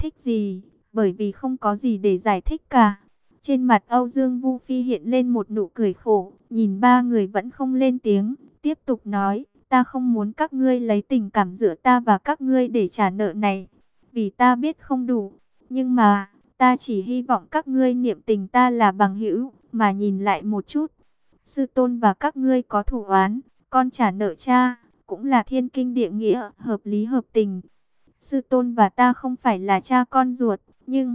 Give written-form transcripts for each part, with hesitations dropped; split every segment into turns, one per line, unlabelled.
thích gì, bởi vì không có gì để giải thích cả. Trên mặt Âu Dương Vu Phi hiện lên một nụ cười khổ, nhìn ba người vẫn không lên tiếng, tiếp tục nói, ta không muốn các ngươi lấy tình cảm giữa ta và các ngươi để trả nợ này, vì ta biết không đủ, nhưng mà, ta chỉ hy vọng các ngươi niệm tình ta là bằng hữu, mà nhìn lại một chút. Sư tôn và các ngươi có thù oán, con trả nợ cha, cũng là thiên kinh địa nghĩa, hợp lý hợp tình. Sư tôn và ta không phải là cha con ruột, nhưng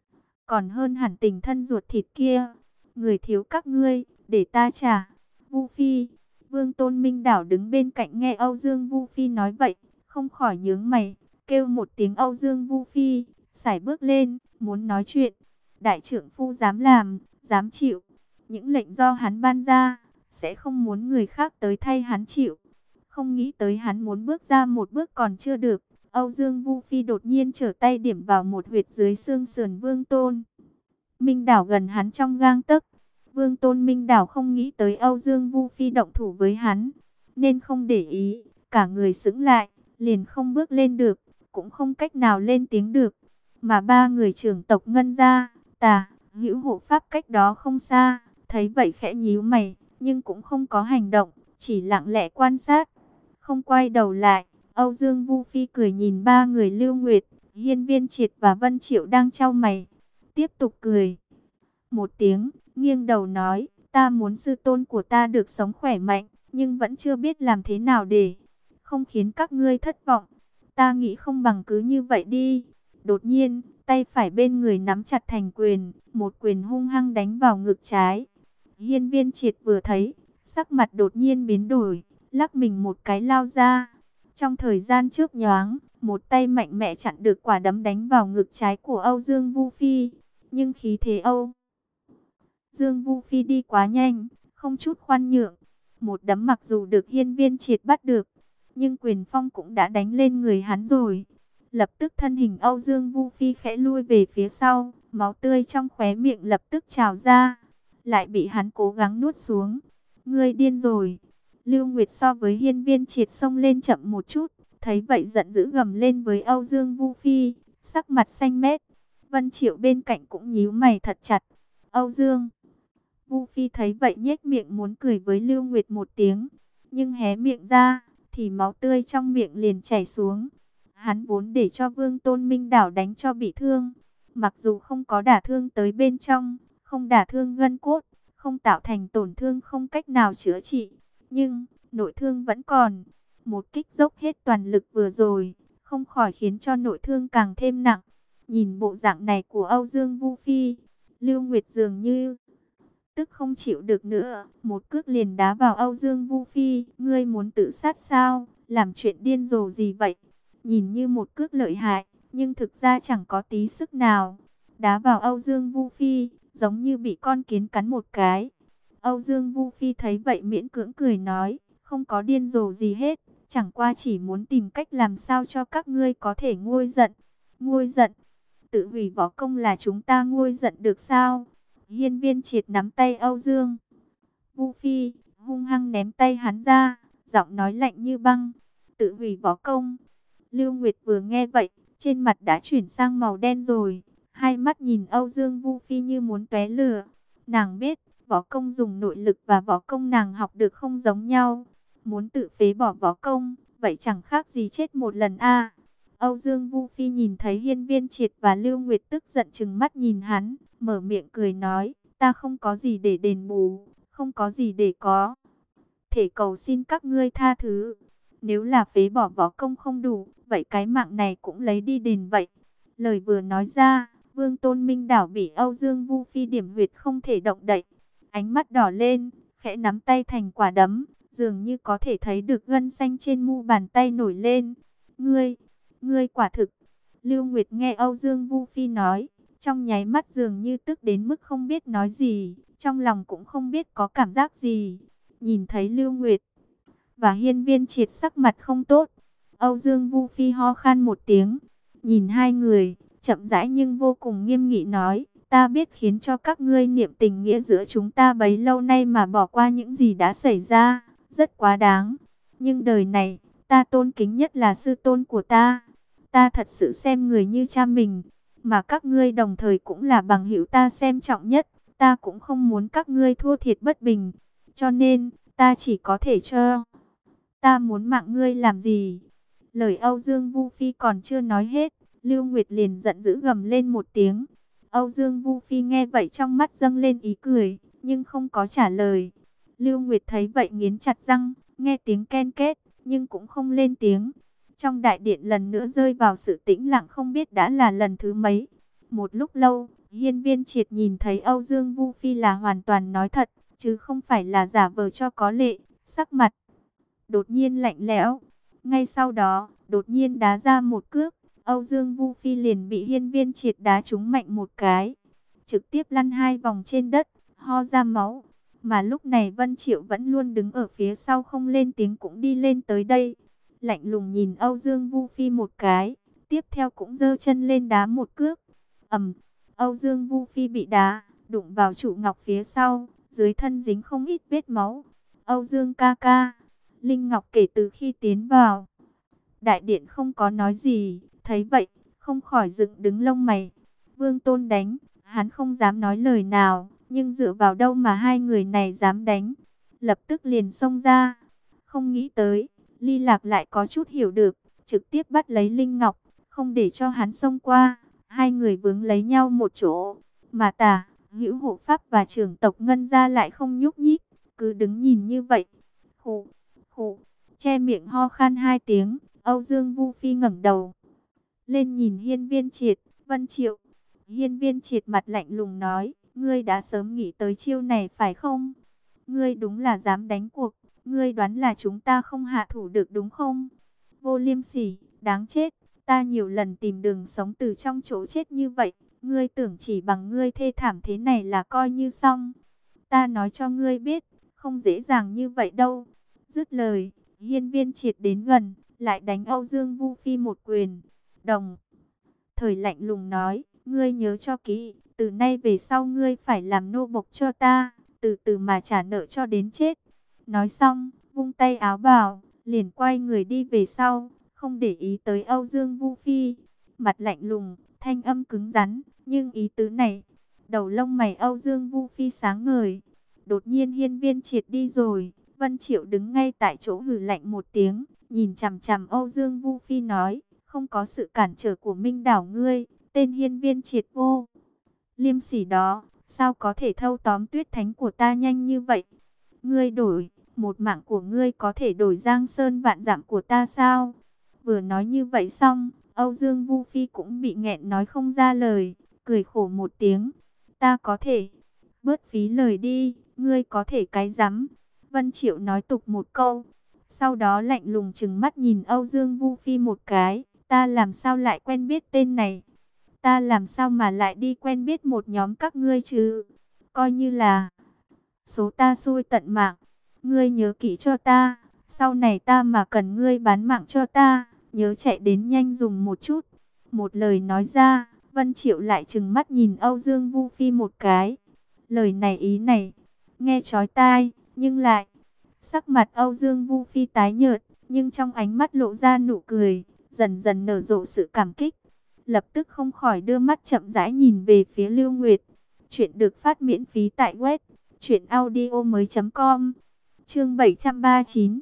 còn hơn hẳn tình thân ruột thịt kia. Người thiếu các ngươi, để ta trả. Vu Phi, Vương Tôn Minh Đảo đứng bên cạnh nghe Âu Dương Vu Phi nói vậy, không khỏi nhướng mày, kêu một tiếng Âu Dương Vu Phi, sải bước lên, muốn nói chuyện. Đại trưởng phu dám làm, dám chịu. Những lệnh do hắn ban ra, sẽ không muốn người khác tới thay hắn chịu. Không nghĩ tới hắn muốn bước ra một bước còn chưa được. Âu Dương Vu Phi đột nhiên trở tay điểm vào một huyệt dưới xương sườn Vương Tôn Minh Đảo gần hắn trong gang tấc. Vương Tôn Minh Đảo không nghĩ tới Âu Dương Vu Phi động thủ với hắn, nên không để ý, cả người sững lại, liền không bước lên được, cũng không cách nào lên tiếng được. Mà ba người trưởng tộc Ngân gia, Tà, Hữu hộ pháp cách đó không xa, thấy vậy khẽ nhíu mày, nhưng cũng không có hành động, chỉ lặng lẽ quan sát, không quay đầu lại. Âu Dương Vu Phi cười nhìn ba người Lưu Nguyệt, Hiên Viên Triệt và Vân Triệu đang chau mày, tiếp tục cười một tiếng, nghiêng đầu nói, ta muốn sư tôn của ta được sống khỏe mạnh, nhưng vẫn chưa biết làm thế nào để không khiến các ngươi thất vọng. Ta nghĩ không bằng cứ như vậy đi. Đột nhiên, tay phải bên người nắm chặt thành quyền, một quyền hung hăng đánh vào ngực trái. Hiên Viên Triệt vừa thấy, sắc mặt đột nhiên biến đổi, lắc mình một cái lao ra. Trong thời gian chớp nhoáng, một tay mạnh mẽ chặn được quả đấm đánh vào ngực trái của Âu Dương Vu Phi. Nhưng khí thế Âu Dương Vu Phi đi quá nhanh, không chút khoan nhượng. Một đấm mặc dù được Hiên Viên Triệt bắt được, nhưng quyền phong cũng đã đánh lên người hắn rồi. Lập tức thân hình Âu Dương Vu Phi khẽ lui về phía sau, máu tươi trong khóe miệng lập tức trào ra, lại bị hắn cố gắng nuốt xuống. Ngươi điên rồi. Lưu Nguyệt so với Hiên Viên Triệt xông lên chậm một chút, thấy vậy giận dữ gầm lên với Âu Dương Vu Phi, sắc mặt xanh mét. Vân Triệu bên cạnh cũng nhíu mày thật chặt. Âu Dương Vu Phi thấy vậy nhếch miệng muốn cười với Lưu Nguyệt một tiếng, nhưng hé miệng ra thì máu tươi trong miệng liền chảy xuống. Hắn vốn để cho Vương Tôn Minh Đảo đánh cho bị thương, mặc dù không có đả thương tới bên trong, không đả thương gân cốt, không tạo thành tổn thương không cách nào chữa trị, nhưng nội thương vẫn còn. Một kích dốc hết toàn lực vừa rồi, không khỏi khiến cho nội thương càng thêm nặng. Nhìn bộ dạng này của Âu Dương Vu Phi, Lưu Nguyệt dường như tức không chịu được nữa, một cước liền đá vào Âu Dương Vu Phi. Ngươi muốn tự sát sao? Làm chuyện điên rồ gì vậy? Nhìn như một cước lợi hại, nhưng thực ra chẳng có tí sức nào. Đá vào Âu Dương Vu Phi, giống như bị con kiến cắn một cái. Âu Dương Vu Phi thấy vậy miễn cưỡng cười nói, không có điên rồ gì hết, chẳng qua chỉ muốn tìm cách làm sao cho các ngươi có thể nguôi giận. Nguôi giận? Tự hủy võ công là chúng ta nguôi giận được sao? Hiên Viên Triệt nắm tay Âu Dương Vu Phi, hung hăng ném tay hắn ra, giọng nói lạnh như băng. Tự hủy võ công? Lưu Nguyệt vừa nghe vậy, trên mặt đã chuyển sang màu đen rồi, hai mắt nhìn Âu Dương Vu Phi như muốn tóe lửa. Nàng biết, võ công dùng nội lực và võ công nàng học được không giống nhau. Muốn tự phế bỏ võ công, vậy chẳng khác gì chết một lần a. Âu Dương Vu Phi nhìn thấy Hiên Viên Triệt và Lưu Nguyệt tức giận trừng mắt nhìn hắn, mở miệng cười nói, ta không có gì để đền bù, không có gì để có thể cầu xin các ngươi tha thứ. Nếu là phế bỏ võ công không đủ, vậy cái mạng này cũng lấy đi đền vậy. Lời vừa nói ra, Vương Tôn Minh Đảo bị Âu Dương Vu Phi điểm huyệt không thể động đậy. Ánh mắt đỏ lên, khẽ nắm tay thành quả đấm, dường như có thể thấy được gân xanh trên mu bàn tay nổi lên. Ngươi quả thực. Lưu Nguyệt nghe Âu Dương Vu Phi nói, trong nháy mắt dường như tức đến mức không biết nói gì, trong lòng cũng không biết có cảm giác gì. Nhìn thấy Lưu Nguyệt và Hiên Viên Triệt sắc mặt không tốt, Âu Dương Vu Phi ho khan một tiếng, nhìn hai người, chậm rãi nhưng vô cùng nghiêm nghị nói, ta biết khiến cho các ngươi niệm tình nghĩa giữa chúng ta bấy lâu nay mà bỏ qua những gì đã xảy ra, rất quá đáng. Nhưng đời này, ta tôn kính nhất là sư tôn của ta. Ta thật sự xem người như cha mình, mà các ngươi đồng thời cũng là bằng hữu ta xem trọng nhất. Ta cũng không muốn các ngươi thua thiệt bất bình, cho nên ta chỉ có thể cho. Ta muốn mạng ngươi làm gì? Lời Âu Dương Vu Phi còn chưa nói hết, Lưu Nguyệt liền giận dữ gầm lên một tiếng. Âu Dương Vu Phi nghe vậy trong mắt dâng lên ý cười, nhưng không có trả lời. Lưu Nguyệt thấy vậy nghiến chặt răng, nghe tiếng ken két, nhưng cũng không lên tiếng. Trong đại điện lần nữa rơi vào sự tĩnh lặng không biết đã là lần thứ mấy. Một lúc lâu, Hiên Viên Triệt nhìn thấy Âu Dương Vu Phi là hoàn toàn nói thật, chứ không phải là giả vờ cho có lệ, sắc mặt đột nhiên lạnh lẽo. Ngay sau đó, đột nhiên đá ra một cước, Âu Dương Vu Phi liền bị Hiên Viên Triệt đá trúng mạnh một cái, trực tiếp lăn 2 vòng trên đất, ho ra máu. Mà lúc này Vân Triệu vẫn luôn đứng ở phía sau không lên tiếng cũng đi lên tới đây, lạnh lùng nhìn Âu Dương Vu Phi một cái, tiếp theo cũng giơ chân lên đá một cước. Âu Dương Vu Phi bị đá, đụng vào trụ ngọc phía sau, dưới thân dính không ít vết máu. Âu Dương ca ca, Linh Ngọc kể từ khi tiến vào đại điện không có nói gì, thấy vậy, không khỏi dựng đứng lông mày. Vương Tôn đánh, hắn không dám nói lời nào, nhưng dựa vào đâu mà hai người này dám đánh. Lập tức liền xông ra, không nghĩ tới, Ly Lạc lại có chút hiểu được, trực tiếp bắt lấy Linh Ngọc, không để cho hắn xông qua. Hai người vướng lấy nhau một chỗ, mà Tả, Hữu Hộ Pháp và trưởng tộc Ngân Gia lại không nhúc nhích, cứ đứng nhìn như vậy. Khụ, khụ, che miệng ho khan 2 tiếng, Âu Dương Vu Phi ngẩng đầu lên nhìn Hiên Viên Triệt, Vân Triệu. Hiên Viên Triệt mặt lạnh lùng nói, ngươi đã sớm nghĩ tới chiêu này phải không? Ngươi đúng là dám đánh cuộc, ngươi đoán là chúng ta không hạ thủ được đúng không? Vô liêm sỉ, đáng chết, ta nhiều lần tìm đường sống từ trong chỗ chết như vậy, ngươi tưởng chỉ bằng ngươi thê thảm thế này là coi như xong. Ta nói cho ngươi biết, không dễ dàng như vậy đâu. Dứt lời, Hiên Viên Triệt đến gần, lại đánh Âu Dương Vu Phi một quyền. Đồng thời lạnh lùng nói, ngươi nhớ cho kỹ, từ nay về sau ngươi phải làm nô bộc cho ta, từ từ mà trả nợ cho đến chết. Nói xong, vung tay áo bào, liền quay người đi về sau, không để ý tới Âu Dương Vu Phi. Mặt lạnh lùng, thanh âm cứng rắn, nhưng ý tứ này, đầu lông mày Âu Dương Vu Phi sáng ngời. Đột nhiên Hiên Viên Triệt đi rồi, Vân Triệu đứng ngay tại chỗ hừ lạnh một tiếng, nhìn chằm chằm Âu Dương Vu Phi nói, không có sự cản trở của Minh Đảo ngươi, tên Hiên Viên Triệt vô liêm sỉ đó, sao có thể thâu tóm Tuyết Thánh của ta nhanh như vậy? Ngươi đổi, một mạng của ngươi có thể đổi Giang Sơn vạn dặm của ta sao? Vừa nói như vậy xong, Âu Dương Vu Phi cũng bị nghẹn nói không ra lời, cười khổ một tiếng. Ta có thể, bớt phí lời đi, ngươi có thể cái rắm. Vân Triệu nói tục một câu, sau đó lạnh lùng trừng mắt nhìn Âu Dương Vu Phi một cái. Ta làm sao lại quen biết tên này? Ta làm sao mà lại đi quen biết một nhóm các ngươi chứ? Coi như là số ta xui tận mạng. Ngươi nhớ kỹ cho ta, sau này ta mà cần ngươi bán mạng cho ta, nhớ chạy đến nhanh dùng một chút. Một lời nói ra, Vân Triệu lại trừng mắt nhìn Âu Dương Vu Phi một cái. Lời này ý này, nghe chói tai, nhưng lại sắc mặt Âu Dương Vu Phi tái nhợt, nhưng trong ánh mắt lộ ra nụ cười, dần dần nở rộ sự cảm kích. Lập tức không khỏi đưa mắt chậm rãi nhìn về phía Lưu Nguyệt. Chuyện được phát miễn phí tại web truyệnaudiomoi.com. Chương 739.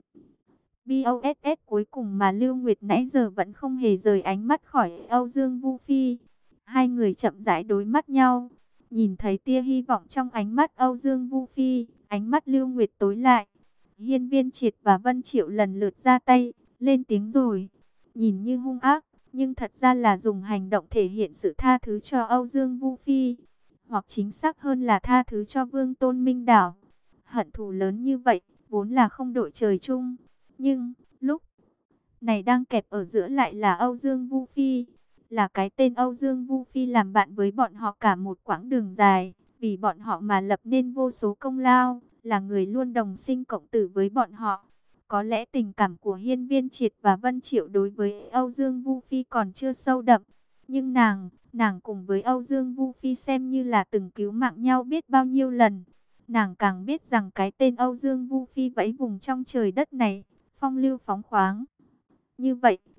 BOSS cuối cùng mà Lưu Nguyệt nãy giờ vẫn không hề rời ánh mắt khỏi Âu Dương Vu Phi. Hai người chậm rãi đối mắt nhau, nhìn thấy tia hy vọng trong ánh mắt Âu Dương Vu Phi, ánh mắt Lưu Nguyệt tối lại. Hiên Viên Triệt và Vân Triệu lần lượt ra tay, lên tiếng rồi. Nhìn như hung ác, nhưng thật ra là dùng hành động thể hiện sự tha thứ cho Âu Dương Vu Phi, hoặc chính xác hơn là tha thứ cho Vương Tôn Minh Đảo. Hận thù lớn như vậy, vốn là không đội trời chung, nhưng lúc này đang kẹp ở giữa lại là Âu Dương Vu Phi. Là cái tên Âu Dương Vu Phi làm bạn với bọn họ cả một quãng đường dài, vì bọn họ mà lập nên vô số công lao, là người luôn đồng sinh cộng tử với bọn họ. Có lẽ tình cảm của Hiên Viên Triệt và Vân Triệu đối với Âu Dương Vu Phi còn chưa sâu đậm, nhưng nàng cùng với Âu Dương Vu Phi xem như là từng cứu mạng nhau biết bao nhiêu lần. Nàng càng biết rằng cái tên Âu Dương Vu Phi vẫy vùng trong trời đất này, phong lưu phóng khoáng. Như vậy,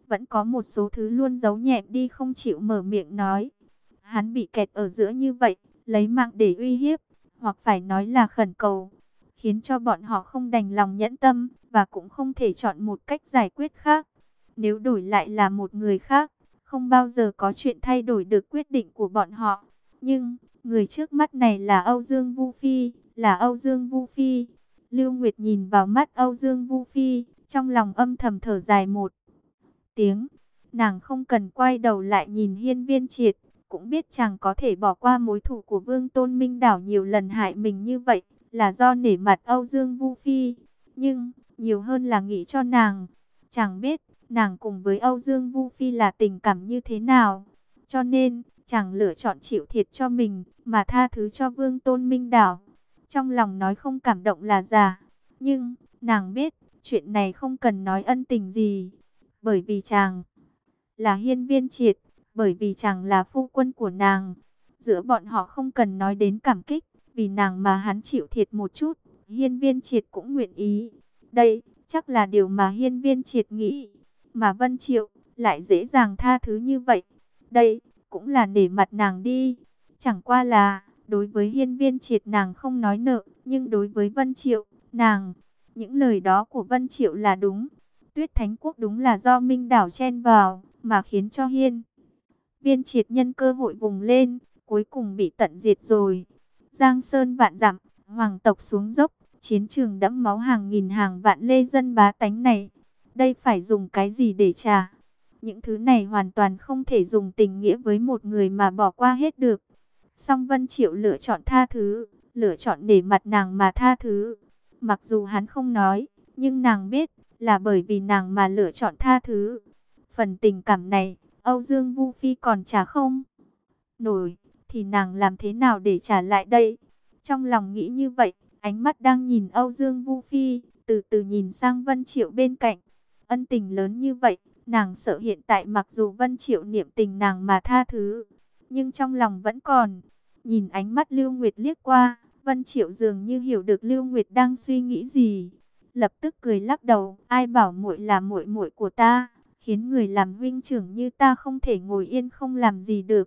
vẫn có một số thứ luôn giấu nhẹm đi không chịu mở miệng nói. Hắn bị kẹt ở giữa như vậy, lấy mạng để uy hiếp, hoặc phải nói là khẩn cầu, khiến cho bọn họ không đành lòng nhẫn tâm, và cũng không thể chọn một cách giải quyết khác. Nếu đổi lại là một người khác, không bao giờ có chuyện thay đổi được quyết định của bọn họ. Nhưng, người trước mắt này là Âu Dương Vu Phi, là Âu Dương Vu Phi. Lưu Nguyệt nhìn vào mắt Âu Dương Vu Phi, trong lòng âm thầm thở dài một tiếng. Nàng không cần quay đầu lại nhìn Hiên Viên Triệt, cũng biết chàng có thể bỏ qua mối thù của Vương Tôn Minh Đảo nhiều lần hại mình như vậy, là do nể mặt Âu Dương Vu Phi. Nhưng, nhiều hơn là nghĩ cho nàng. Chàng biết, nàng cùng với Âu Dương Vu Phi là tình cảm như thế nào. Cho nên, chàng lựa chọn chịu thiệt cho mình, mà tha thứ cho Vương Tôn Minh Đảo. Trong lòng nói không cảm động là giả. Nhưng, nàng biết, chuyện này không cần nói ân tình gì. Bởi vì chàng là Hiên Viên Triệt, bởi vì chàng là phu quân của nàng. Giữa bọn họ không cần nói đến cảm kích, vì nàng mà hắn chịu thiệt một chút, Hiên Viên Triệt cũng nguyện ý. Đây, chắc là điều mà Hiên Viên Triệt nghĩ, mà Vân Triệu lại dễ dàng tha thứ như vậy. Đây, cũng là nể mặt nàng đi. Chẳng qua là, đối với Hiên Viên Triệt nàng không nói nợ, nhưng đối với Vân Triệu, nàng, những lời đó của Vân Triệu là đúng. Tuyết Thánh Quốc đúng là do Minh Đảo chen vào, mà khiến cho Hiên Viên Triệt nhân cơ hội vùng lên, cuối cùng bị tận diệt rồi. Giang sơn vạn dặm, hoàng tộc xuống dốc, chiến trường đẫm máu hàng nghìn hàng vạn lê dân bá tánh này. Đây phải dùng cái gì để trả? Những thứ này hoàn toàn không thể dùng tình nghĩa với một người mà bỏ qua hết được. Song Vân Triệu lựa chọn tha thứ, lựa chọn để mặt nàng mà tha thứ. Mặc dù hắn không nói, nhưng nàng biết, là bởi vì nàng mà lựa chọn tha thứ. Phần tình cảm này, Âu Dương Vu Phi còn trả không nổi, thì nàng làm thế nào để trả lại đây? Trong lòng nghĩ như vậy, ánh mắt đang nhìn Âu Dương Vu Phi, từ từ nhìn sang Vân Triệu bên cạnh. Ân tình lớn như vậy, nàng sợ hiện tại mặc dù Vân Triệu niệm tình nàng mà tha thứ, nhưng trong lòng vẫn còn. Nhìn ánh mắt Lưu Nguyệt liếc qua, Vân Triệu dường như hiểu được Lưu Nguyệt đang suy nghĩ gì, lập tức cười lắc đầu, ai bảo muội là muội muội của ta, khiến người làm huynh trưởng như ta không thể ngồi yên không làm gì được.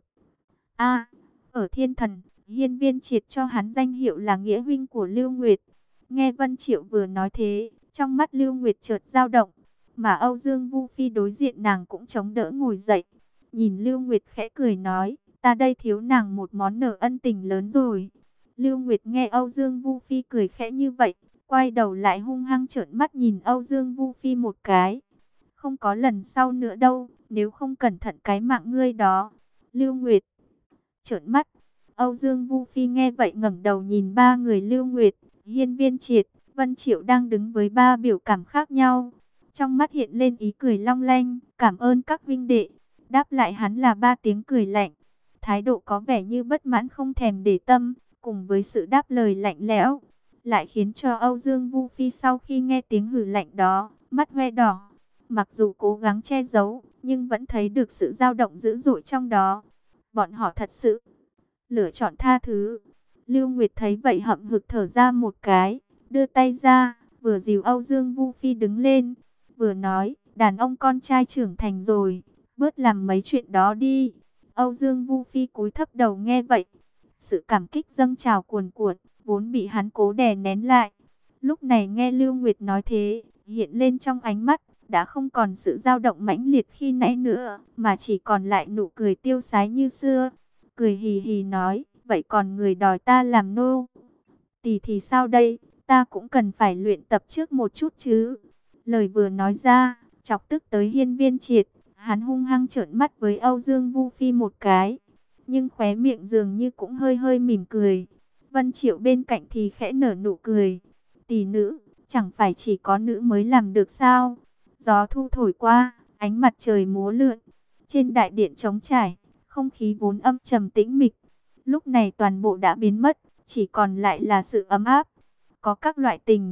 A, ở Thiên Thần, Hiên Viên Triệt cho hắn danh hiệu là nghĩa huynh của Lưu Nguyệt. Nghe Vân Triệu vừa nói thế, trong mắt Lưu Nguyệt chợt dao động, mà Âu Dương Vu Phi đối diện nàng cũng chống đỡ ngồi dậy. Nhìn Lưu Nguyệt khẽ cười nói, ta đây thiếu nàng một món nợ ân tình lớn rồi. Lưu Nguyệt nghe Âu Dương Vu Phi cười khẽ như vậy, quay đầu lại hung hăng trợn mắt nhìn Âu Dương Vu Phi một cái. Không có lần sau nữa đâu, nếu không cẩn thận cái mạng ngươi đó. Lưu Nguyệt trợn mắt. Âu Dương Vu Phi nghe vậy ngẩng đầu nhìn ba người Lưu Nguyệt, Hiên Viên Triệt, Vân Triệu đang đứng với ba biểu cảm khác nhau. Trong mắt hiện lên ý cười long lanh, cảm ơn các vinh đệ. Đáp lại hắn là ba tiếng cười lạnh. Thái độ có vẻ như bất mãn không thèm để tâm, cùng với sự đáp lời lạnh lẽo, lại khiến cho Âu Dương Vu Phi sau khi nghe tiếng hử lạnh đó, mắt hoe đỏ. Mặc dù cố gắng che giấu, nhưng vẫn thấy được sự dao động dữ dội trong đó. Bọn họ thật sự lựa chọn tha thứ. Lưu Nguyệt thấy vậy hậm hực thở ra một cái, đưa tay ra, vừa dìu Âu Dương Vu Phi đứng lên, vừa nói, đàn ông con trai trưởng thành rồi, bớt làm mấy chuyện đó đi. Âu Dương Vu Phi cúi thấp đầu nghe vậy, sự cảm kích dâng trào cuồn cuộn, vốn bị hắn cố đè nén lại. Lúc này nghe Lưu Nguyệt nói thế, hiện lên trong ánh mắt, đã không còn sự dao động mãnh liệt khi nãy nữa, mà chỉ còn lại nụ cười tiêu sái như xưa. Cười hì hì nói, vậy còn người đòi ta làm nô tỳ thì sao đây, ta cũng cần phải luyện tập trước một chút chứ. Lời vừa nói ra, chọc tức tới Hiên Viên Triệt, hắn hung hăng trợn mắt với Âu Dương Vu Phi một cái, nhưng khóe miệng dường như cũng hơi hơi mỉm cười. Vân Triệu bên cạnh thì khẽ nở nụ cười, tỷ nữ, chẳng phải chỉ có nữ mới làm được sao? Gió thu thổi qua, ánh mặt trời múa lượn, trên đại điện trống trải, không khí vốn âm trầm tĩnh mịch, lúc này toàn bộ đã biến mất, chỉ còn lại là sự ấm áp. Có các loại tình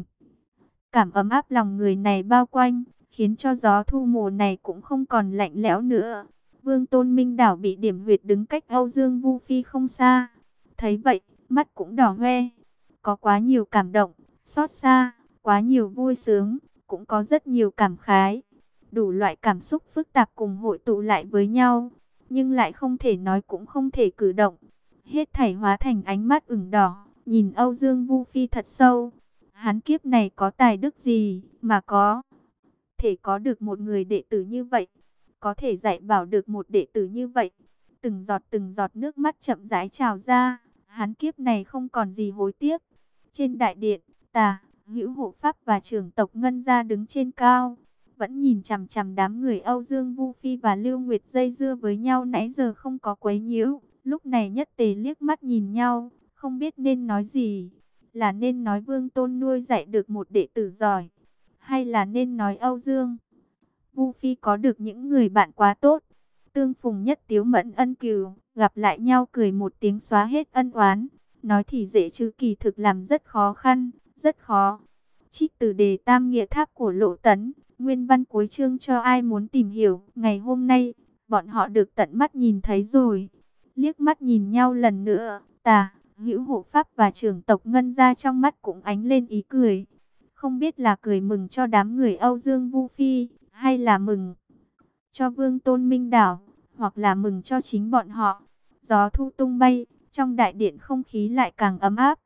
cảm ấm áp lòng người này bao quanh, khiến cho gió thu mùa này cũng không còn lạnh lẽo nữa. Vương Tôn Minh Đảo bị điểm huyệt đứng cách Âu Dương Vu Phi không xa. Thấy vậy, mắt cũng đỏ hoe. Có quá nhiều cảm động, xót xa, quá nhiều vui sướng, cũng có rất nhiều cảm khái. đủ loại cảm xúc phức tạp cùng hội tụ lại với nhau, nhưng lại không thể nói cũng không thể cử động. Hết thảy hóa thành ánh mắt ửng đỏ, nhìn Âu Dương Vu Phi thật sâu. Hắn kiếp này có tài đức gì mà có thể có được một người đệ tử như vậy, có thể dạy bảo được một đệ tử như vậy. Từng giọt nước mắt chậm rãi trào ra, hắn kiếp này không còn gì hối tiếc. Trên đại điện, Tà, Hữu Hộ Pháp và trưởng tộc Ngân Gia đứng trên cao, vẫn nhìn chằm chằm đám người Âu Dương Vu Phi và Lưu Nguyệt dây dưa với nhau nãy giờ không có quấy nhiễu. Lúc này nhất tề liếc mắt nhìn nhau, không biết nên nói gì. Là nên nói Vương Tôn nuôi dạy được một đệ tử giỏi, hay là nên nói Âu Dương Vu Phi có được những người bạn quá tốt. Tương phùng nhất tiếu mẫn ân cừu, gặp lại nhau cười một tiếng xóa hết ân oán. Nói thì dễ chứ kỳ thực làm rất khó khăn, rất khó. Trích từ đề Tam Nghĩa Tháp của Lộ Tấn, nguyên văn cuối chương cho ai muốn tìm hiểu. Ngày hôm nay, bọn họ được tận mắt nhìn thấy rồi. Liếc mắt nhìn nhau lần nữa, Tà, Hữu Hộ Pháp và trưởng tộc Ngân Gia trong mắt cũng ánh lên ý cười. Không biết là cười mừng cho đám người Âu Dương Vu Phi, hay là mừng cho Vương Tôn Minh Đảo, hoặc là mừng cho chính bọn họ. Gió thu tung bay, trong đại điện không khí lại càng ấm áp.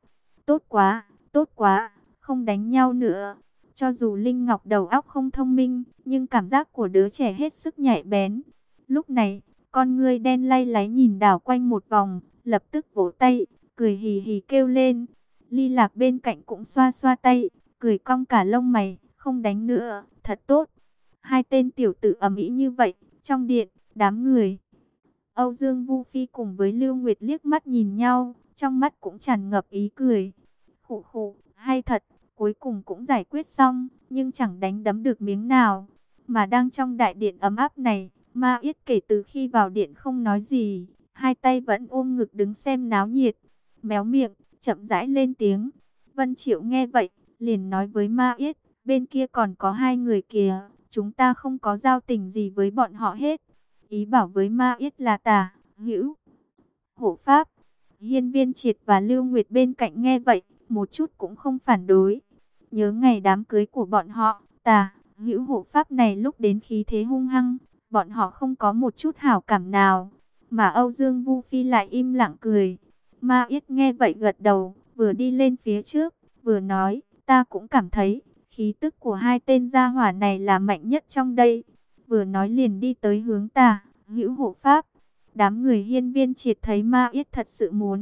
Tốt quá, không đánh nhau nữa. Cho dù Linh Ngọc đầu óc không thông minh, nhưng cảm giác của đứa trẻ hết sức nhạy bén. Lúc này, con ngươi đen lay láy nhìn đảo quanh một vòng, lập tức vỗ tay, cười hì hì kêu lên. Ly Lạc bên cạnh cũng xoa xoa tay, cười cong cả lông mày, không đánh nữa, thật tốt. Hai tên tiểu tử ầm ĩ như vậy, trong điện, đám người Âu Dương Vu Phi cùng với Lưu Nguyệt liếc mắt nhìn nhau, trong mắt cũng tràn ngập ý cười. Khụ khụ, hay thật, cuối cùng cũng giải quyết xong, nhưng chẳng đánh đấm được miếng nào. Mà đang trong đại điện ấm áp này, Ma Yết kể từ khi vào điện không nói gì, hai tay vẫn ôm ngực đứng xem náo nhiệt, méo miệng, chậm rãi lên tiếng. Vân Triệu nghe vậy, liền nói với Ma Yết, bên kia còn có hai người kìa, chúng ta không có giao tình gì với bọn họ hết. Ý bảo với Ma Yết là Tà, Hữu Hộ Pháp. Hiên Viên Triệt và Lưu Nguyệt bên cạnh nghe vậy, một chút cũng không phản đối. Nhớ ngày đám cưới của bọn họ, Tà, Hữu Hộ Pháp này lúc đến khí thế hung hăng, bọn họ không có một chút hảo cảm nào. Mà Âu Dương Vu Phi lại im lặng cười. Ma Yết nghe vậy gật đầu, vừa đi lên phía trước, vừa nói, ta cũng cảm thấy, khí tức của hai tên gia hỏa này là mạnh nhất trong đây. Vừa nói liền đi tới hướng Tà, Hữu Hộ Pháp. Đám người Hiên Viên Triệt thấy Ma Yết thật sự muốn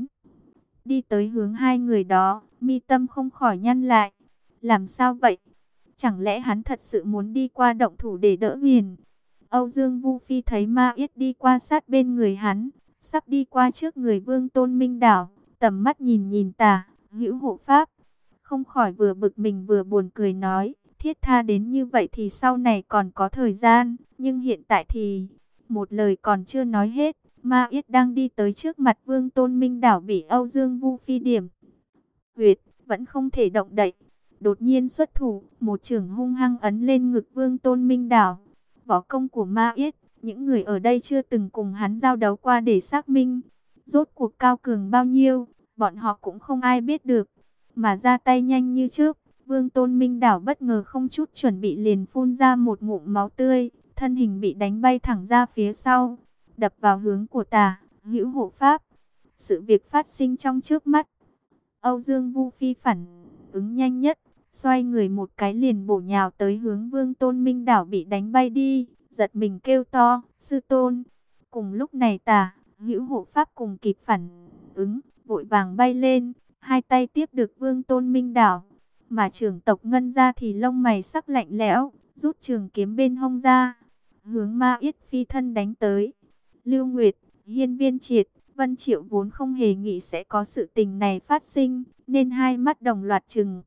đi tới hướng hai người đó, mi tâm không khỏi nhăn lại. Làm sao vậy? Chẳng lẽ hắn thật sự muốn đi qua động thủ để đỡ Huyền? Âu Dương Vu Phi thấy Ma Yết đi qua sát bên người hắn, sắp đi qua trước người Vương Tôn Minh Đảo, tầm mắt nhìn nhìn Tà, Hữu Hộ Pháp, không khỏi vừa bực mình vừa buồn cười nói, thiết tha đến như vậy thì sau này còn có thời gian, nhưng hiện tại thì một lời còn chưa nói hết, Ma Yết đang đi tới trước mặt Vương Tôn Minh Đảo bị Âu Dương Vu Phi điểm huyệt, vẫn không thể động đậy. Đột nhiên xuất thủ, một chưởng hung hăng ấn lên ngực Vương Tôn Minh Đảo. Võ công của Ma Yết, những người ở đây chưa từng cùng hắn giao đấu qua để xác minh. Rốt cuộc cao cường bao nhiêu, bọn họ cũng không ai biết được. Mà ra tay nhanh như trước, Vương Tôn Minh Đảo bất ngờ không chút chuẩn bị liền phun ra một ngụm máu tươi, thân hình bị đánh bay thẳng ra phía sau, đập vào hướng của Tà, Hữu Hộ Pháp. Sự việc phát sinh trong trước mắt. Âu Dương Vu Phi phản ứng nhanh nhất, xoay người một cái liền bổ nhào tới hướng Vương Tôn Minh Đảo bị đánh bay đi, giật mình kêu to, sư tôn. Cùng lúc này Tà, Hữu Hộ Pháp cùng kịp phản ứng, vội vàng bay lên, hai tay tiếp được Vương Tôn Minh Đảo. Mà trưởng tộc Ngân Gia thì lông mày sắc lạnh lẽo, rút trường kiếm bên hông ra, hướng Ma Yết phi thân đánh tới. Lưu Nguyệt, Hiên Viên Triệt, Vân Triệu vốn không hề nghĩ sẽ có sự tình này phát sinh, nên hai mắt đồng loạt trừng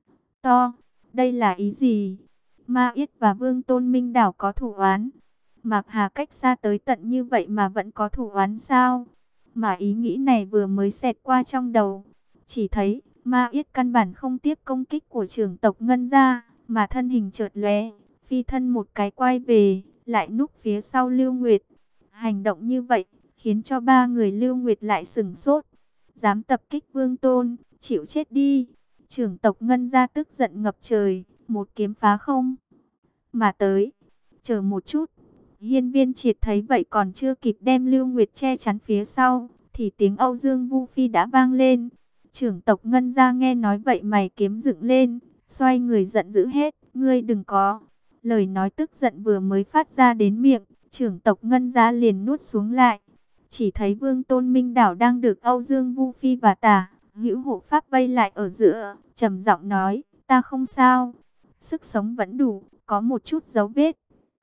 to. Đây là ý gì? Ma Yết và Vương Tôn Minh Đảo có thù oán? Mạc Hà cách xa tới tận như vậy mà vẫn có thù oán sao? Mà ý nghĩ này vừa mới xẹt qua trong đầu, chỉ thấy Ma Yết căn bản không tiếp công kích của trưởng tộc Ngân Gia, mà thân hình chợt lóe, phi thân một cái quay về, lại núp phía sau Lưu Nguyệt. Hành động như vậy khiến cho ba người Lưu Nguyệt lại sửng sốt. Dám tập kích Vương Tôn, chịu chết đi. Trưởng tộc Ngân Gia tức giận ngập trời, một kiếm phá không mà tới. chờ một chút. Hiên Viên Triệt thấy vậy còn chưa kịp đem Lưu Nguyệt che chắn phía sau, thì tiếng Âu Dương Vu Phi đã vang lên. Trưởng tộc Ngân gia nghe nói vậy mày kiếm dựng lên, xoay người giận dữ hết, ngươi đừng có. Lời nói tức giận vừa mới phát ra đến miệng, trưởng tộc Ngân gia liền nuốt xuống lại. Chỉ thấy Vương Tôn Minh Đảo đang được Âu Dương Vu Phi và Tả Hữu hộ pháp vây lại ở giữa, trầm giọng nói, ta không sao, sức sống vẫn đủ, có một chút dấu vết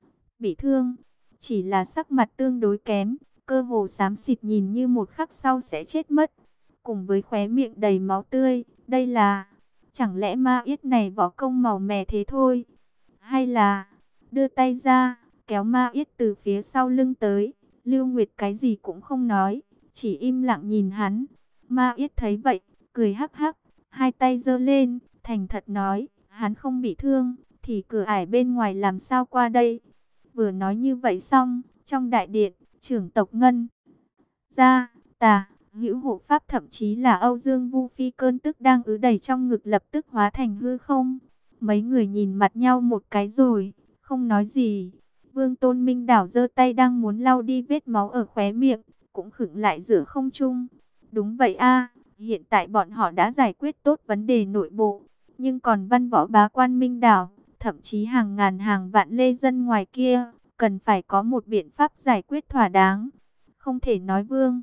bị thương, chỉ là sắc mặt tương đối kém, cơ hồ xám xịt, nhìn như một khắc sau sẽ chết mất, cùng với khóe miệng đầy máu tươi. Đây là, chẳng lẽ ma yết này võ công màu mè thế thôi, hay là, đưa tay ra, kéo ma yết từ phía sau lưng tới. Lưu Nguyệt cái gì cũng không nói, chỉ im lặng nhìn hắn. Ma yết thấy vậy, cười hắc hắc, hai tay giơ lên, thành thật nói, hắn không bị thương, thì cửa ải bên ngoài làm sao qua đây. Vừa nói như vậy xong, trong đại điện, trưởng tộc Ngân gia, Tả Hữu hộ pháp, thậm chí là Âu Dương Vu Phi cơn tức đang ứ đầy trong ngực lập tức hóa thành hư không. Mấy người nhìn mặt nhau một cái rồi không nói gì. Vương Tôn Minh Đảo giơ tay đang muốn lau đi vết máu ở khóe miệng, cũng khựng lại giữa không trung. Đúng vậy a, hiện tại bọn họ đã giải quyết tốt vấn đề nội bộ, nhưng còn văn võ bá quan Minh Đảo, thậm chí hàng ngàn hàng vạn lê dân ngoài kia, cần phải có một biện pháp giải quyết thỏa đáng. Không thể nói Vương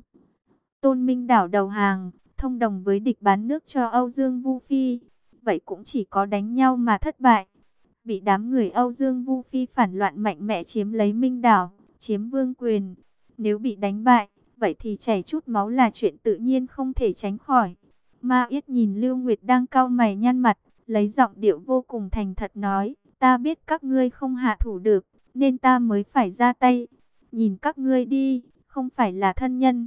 Tôn Minh Đảo đầu hàng, thông đồng với địch bán nước cho Âu Dương Vu Phi, vậy cũng chỉ có đánh nhau mà thất bại. Bị đám người Âu Dương Vu Phi phản loạn mạnh mẽ chiếm lấy Minh Đảo, chiếm vương quyền. Nếu bị đánh bại, vậy thì chảy chút máu là chuyện tự nhiên không thể tránh khỏi. Ma Yết nhìn Lưu Nguyệt đang cau mày nhăn mặt, lấy giọng điệu vô cùng thành thật nói, ta biết các ngươi không hạ thủ được, nên ta mới phải ra tay. Nhìn các ngươi đi, không phải là thân nhân,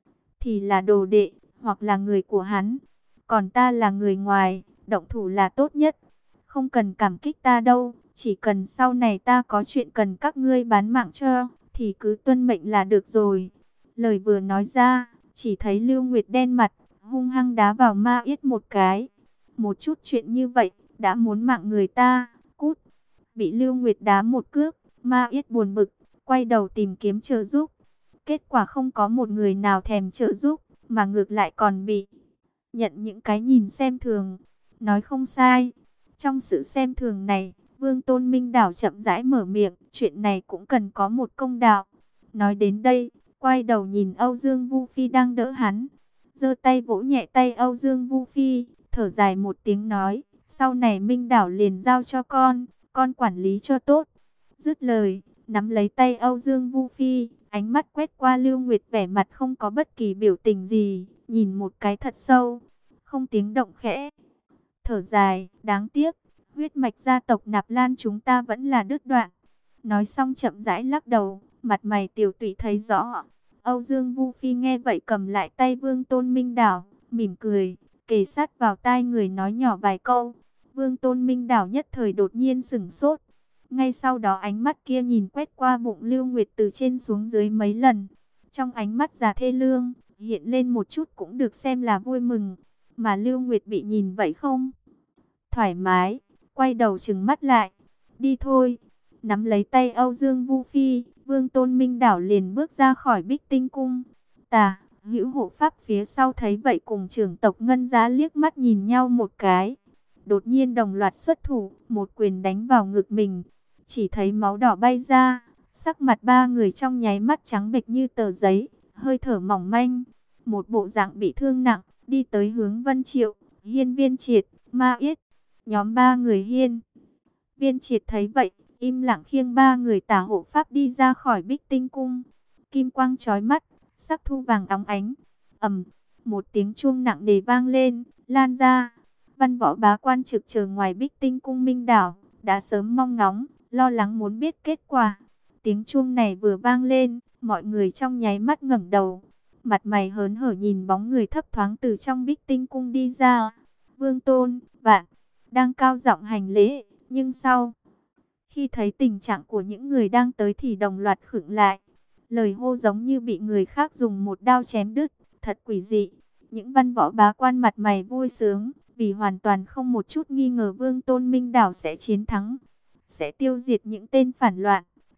thì là đồ đệ, hoặc là người của hắn. Còn ta là người ngoài, động thủ là tốt nhất. Không cần cảm kích ta đâu, chỉ cần sau này ta có chuyện cần các ngươi bán mạng cho, thì cứ tuân mệnh là được rồi. Lời vừa nói ra, chỉ thấy Lưu Nguyệt đen mặt, hung hăng đá vào Ma Yết một cái. Một chút chuyện như vậy, đã muốn mạng người ta, cút. Bị Lưu Nguyệt đá một cước, Ma Yết buồn bực, quay đầu tìm kiếm trợ giúp. Kết quả không có một người nào thèm trợ giúp, mà ngược lại còn bị nhận những cái nhìn xem thường. Nói không sai. Trong sự xem thường này, Vương Tôn Minh Đảo chậm rãi mở miệng, chuyện này cũng cần có một công đạo. Nói đến đây, quay đầu nhìn Âu Dương Vu Phi đang đỡ hắn, giơ tay vỗ nhẹ tay Âu Dương Vu Phi, thở dài một tiếng nói, sau này Minh Đảo liền giao cho con quản lý cho tốt. Dứt lời, nắm lấy tay Âu Dương Vu Phi, ánh mắt quét qua Lưu Nguyệt, vẻ mặt không có bất kỳ biểu tình gì, nhìn một cái thật sâu, không tiếng động, khẽ thở dài, đáng tiếc, huyết mạch gia tộc Nạp Lan chúng ta vẫn là đứt đoạn. Nói xong chậm rãi lắc đầu, mặt mày tiều tụy thấy rõ. Âu Dương Vu Phi nghe vậy cầm lại tay Vương Tôn Minh Đảo, mỉm cười, kề sát vào tai người nói nhỏ vài câu. Vương Tôn Minh Đảo nhất thời đột nhiên sửng sốt. Ngay sau đó ánh mắt kia nhìn quét qua bụng Lưu Nguyệt từ trên xuống dưới mấy lần. Trong ánh mắt già thê lương, hiện lên một chút cũng được xem là vui mừng. Mà Lưu Nguyệt bị nhìn vậy không thoải mái, quay đầu trừng mắt lại. Đi thôi. Nắm lấy tay Âu Dương Vu Phi, Vương Tôn Minh Đảo liền bước ra khỏi Bích Tinh Cung. Tả Hữu hộ pháp phía sau thấy vậy cùng trưởng tộc Ngân gia liếc mắt nhìn nhau một cái. Đột nhiên đồng loạt xuất thủ, một quyền đánh vào ngực mình. Chỉ thấy máu đỏ bay ra, sắc mặt ba người trong nháy mắt trắng bệch như tờ giấy, hơi thở mỏng manh. Một bộ dạng bị thương nặng, đi tới hướng Vân Triệu, Hiên Viên Triệt, Ma Yết. Nhóm ba người Hiên Viên Triệt thấy vậy, im lặng khiêng ba người Tả hộ pháp đi ra khỏi Bích Tinh Cung. Kim quang chói mắt, sắc thu vàng óng ánh. Ầm, một tiếng chuông nặng nề vang lên, lan ra. Văn võ bá quan trực chờ ngoài Bích Tinh Cung Minh Đảo, đã sớm mong ngóng, lo lắng muốn biết kết quả. Tiếng chuông này vừa vang lên, mọi người trong nháy mắt ngẩng đầu, mặt mày hớn hở nhìn bóng người thấp thoáng từ trong Bích Tinh Cung đi ra. Vương Tôn, Vạn đang cao giọng hành lễ, nhưng sau khi thấy tình trạng của những người đang tới thì đồng loạt khựng lại. Lời hô giống như bị người khác dùng một đao chém đứt, thật quỷ dị. Những văn võ bá quan mặt mày vui sướng, vì hoàn toàn không một chút nghi ngờ Vương Tôn Minh Đảo sẽ chiến thắng, sẽ tiêu diệt những tên phản loạn,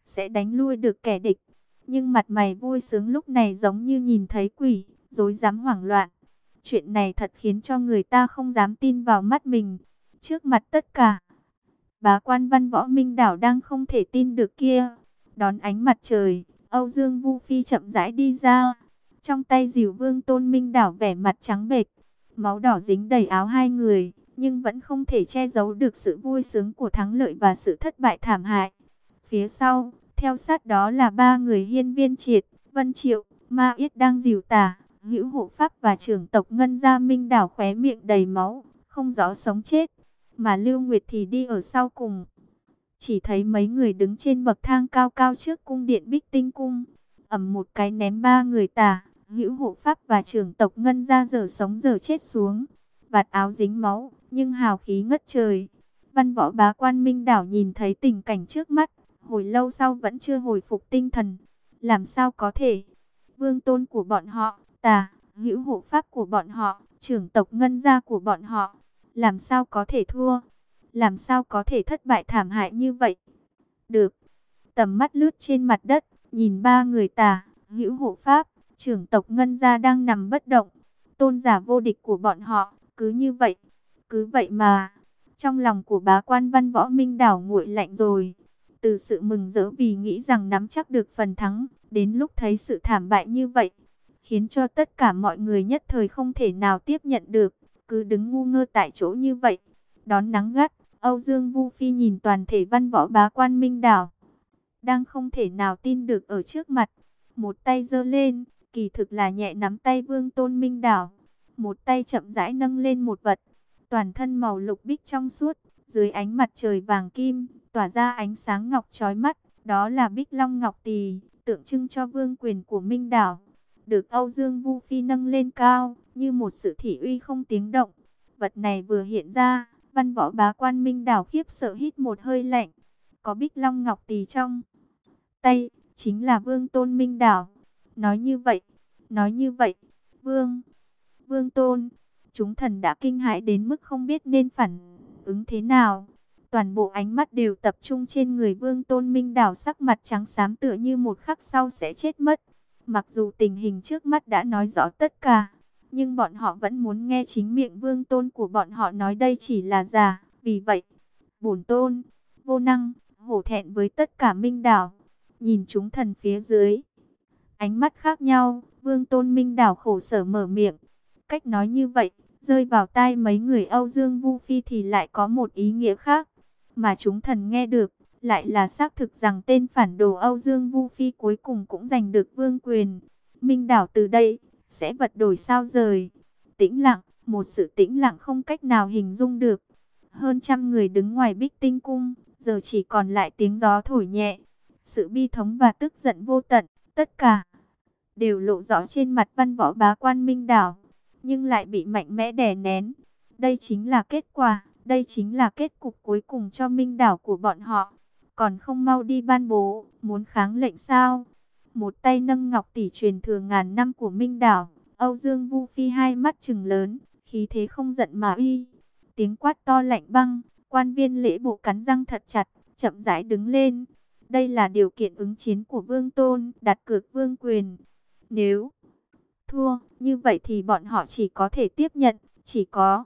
sẽ đánh lui được kẻ địch. Nhưng mặt mày vui sướng lúc này giống như nhìn thấy quỷ, rối rắm hoảng loạn. Chuyện này thật khiến cho người ta không dám tin vào mắt mình. Trước mặt tất cả, bá quan Văn Võ Minh Đảo đang không thể tin được kia. Đón ánh mặt trời, Âu Dương Vu Phi chậm rãi đi ra. Trong tay dìu Vương Tôn Minh Đảo vẻ mặt trắng bệch, máu đỏ dính đầy áo hai người, nhưng vẫn không thể che giấu được sự vui sướng của thắng lợi và sự thất bại thảm hại. Phía sau, theo sát đó là ba người Hiên Viên Triệt, Vân Triệu, Ma Yết đang dìu Tả, Hữu Hộ Pháp và trưởng tộc Ngân Gia Minh Đảo khóe miệng đầy máu, không rõ sống chết. Mà Lưu Nguyệt thì đi ở sau cùng. Chỉ thấy mấy người đứng trên bậc thang cao cao trước cung điện Bích Tinh Cung. Ầm một cái ném ba người Tả, Hữu Hộ Pháp và trưởng tộc Ngân Gia dở sống dở chết xuống. Vạt áo dính máu, nhưng hào khí ngất trời. Văn Võ bá quan Minh Đảo nhìn thấy tình cảnh trước mắt, hồi lâu sau vẫn chưa hồi phục tinh thần. Làm sao có thể? Vương tôn của bọn họ, Tả, Hữu Hộ Pháp của bọn họ, trưởng tộc Ngân Gia của bọn họ, làm sao có thể thua? Làm sao có thể thất bại thảm hại như vậy? Được. Tầm mắt lướt trên mặt đất, nhìn ba người Tả, Hữu Hộ Pháp, trưởng tộc Ngân Gia đang nằm bất động. Tôn giả vô địch của bọn họ, cứ vậy mà. Trong lòng của bá quan Văn Võ Minh Đảo nguội lạnh rồi. Từ sự mừng rỡ vì nghĩ rằng nắm chắc được phần thắng, đến lúc thấy sự thảm bại như vậy, khiến cho tất cả mọi người nhất thời không thể nào tiếp nhận được, cứ đứng ngu ngơ tại chỗ như vậy. Đón nắng gắt, Âu Dương Vu Phi nhìn toàn thể Văn Võ bá quan Minh Đảo, đang không thể nào tin được ở trước mặt. Một tay giơ lên, kỳ thực là nhẹ nắm tay Vương Tôn Minh Đảo, một tay chậm rãi nâng lên một vật, toàn thân màu lục bích trong suốt, dưới ánh mặt trời vàng kim, tỏa ra ánh sáng ngọc chói mắt. Đó là Bích Long Ngọc Tỳ, tượng trưng cho vương quyền của Minh Đảo, được Âu Dương Vu Phi nâng lên cao, như một sự thị uy không tiếng động. Vật này vừa hiện ra, Văn Võ bá quan Minh Đảo khiếp sợ hít một hơi lạnh. Có Bích Long Ngọc Tỳ trong tay, chính là Vương Tôn Minh Đảo. Nói như vậy, Vương Tôn, chúng thần đã kinh hãi đến mức không biết nên phản ứng thế nào. Toàn bộ ánh mắt đều tập trung trên người Vương Tôn Minh Đảo, sắc mặt trắng xám tựa như một khắc sau sẽ chết mất. Mặc dù tình hình trước mắt đã nói rõ tất cả, nhưng bọn họ vẫn muốn nghe chính miệng Vương Tôn của bọn họ nói đây chỉ là giả. Vì vậy, bổn tôn, vô năng, hổ thẹn với tất cả Minh Đảo. Nhìn chúng thần phía dưới, ánh mắt khác nhau, Vương Tôn Minh Đảo khổ sở mở miệng. Cách nói như vậy, rơi vào tai mấy người Âu Dương Vu Phi thì lại có một ý nghĩa khác. Mà chúng thần nghe được, lại là xác thực rằng tên phản đồ Âu Dương Vu Phi cuối cùng cũng giành được vương quyền. Minh Đảo từ đây, sẽ vật đổi sao rời. Tĩnh lặng, một sự tĩnh lặng không cách nào hình dung được. Hơn trăm người đứng ngoài Bích Tinh Cung, giờ chỉ còn lại tiếng gió thổi nhẹ. Sự bi thống và tức giận vô tận, tất cả đều lộ rõ trên mặt Văn Võ bá quan Minh Đảo, nhưng lại bị mạnh mẽ đè nén. Đây chính là kết quả, đây chính là kết cục cuối cùng cho Minh Đảo của bọn họ. Còn không mau đi ban bố, muốn kháng lệnh sao? Một tay nâng ngọc tỷ truyền thừa ngàn năm của Minh Đảo, Âu Dương Vu Phi hai mắt trừng lớn, khí thế không giận mà uy. Tiếng quát to lạnh băng, quan viên lễ bộ cắn răng thật chặt, chậm rãi đứng lên. Đây là điều kiện ứng chiến của Vương Tôn, đặt cược vương quyền. Nếu thua, như vậy thì bọn họ chỉ có thể tiếp nhận, chỉ có